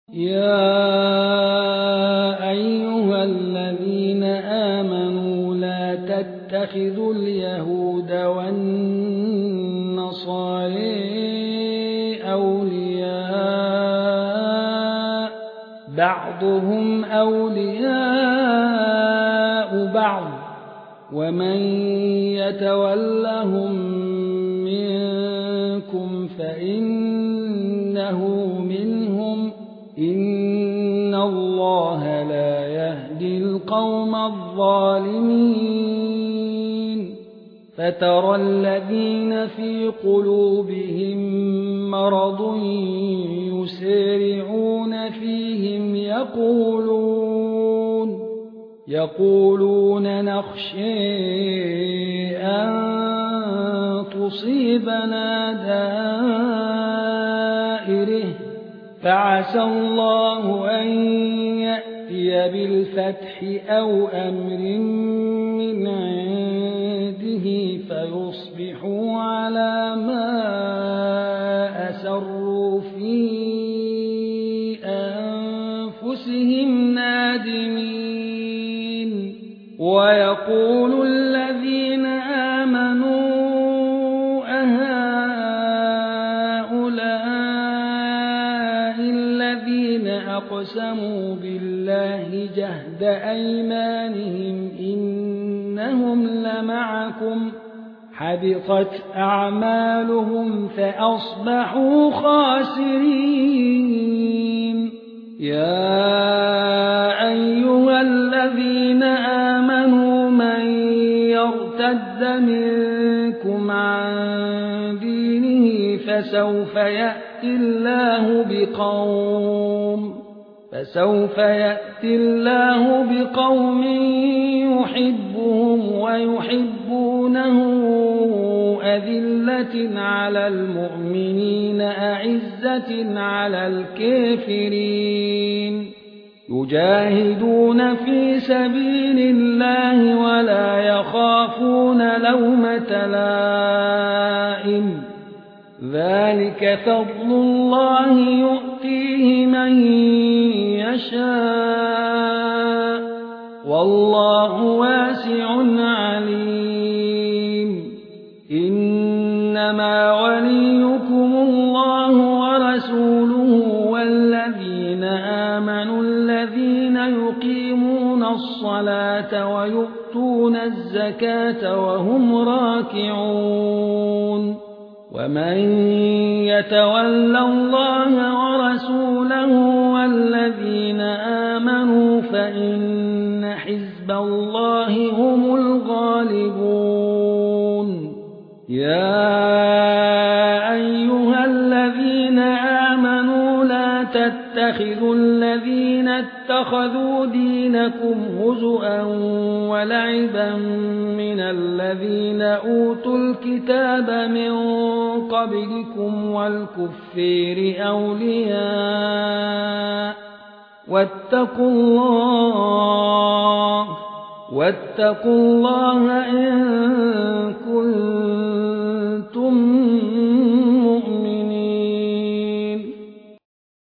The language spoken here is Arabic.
يا أيها الذين آمنوا لا تتخذوا اليهود والنصارى أولياء بعضهم أولياء بعض ومن يتولهم منكم فإنه منهم إن الله لا يهدي القوم الظالمين فترى الذين في قلوبهم مرض يسارعون فيهم يقولون نخشى أن تصيبنا دائرة فعسى الله أن يأتي بالفتح أو أمر من عنده فيصبحوا على ما أسروا في أنفسهم نادمين ويقول الذين آمنوا أقسموا بالله جهد أيمانهم إنهم لمعكم حبطت أعمالهم فأصبحوا خاسرين يا أيها الذين آمنوا من يرتد منكم عن دينه فسوف يأتي الله بقوم يحبهم ويحبونه أذلة على المؤمنين أعزة على الكافرين يجاهدون في سبيل الله ولا يخافون لومة لائم ذلك فضل الله يؤتيه من يشاء والله واسع عليم إنما وليكم الله ورسوله والذين آمنوا الذين يقيمون الصلاة ويؤتون الزكاة وهم راكعون ومن يتول الله ورسوله والذين آمنوا فإن حزب الله هم الغالبون يا أيها الذين آمنوا لا تتخذوا الذين اتخذوا دينكم هزؤا ولعبا من الذين أوتوا الكتاب من قبلكم والكفار أولياء واتقوا الله إن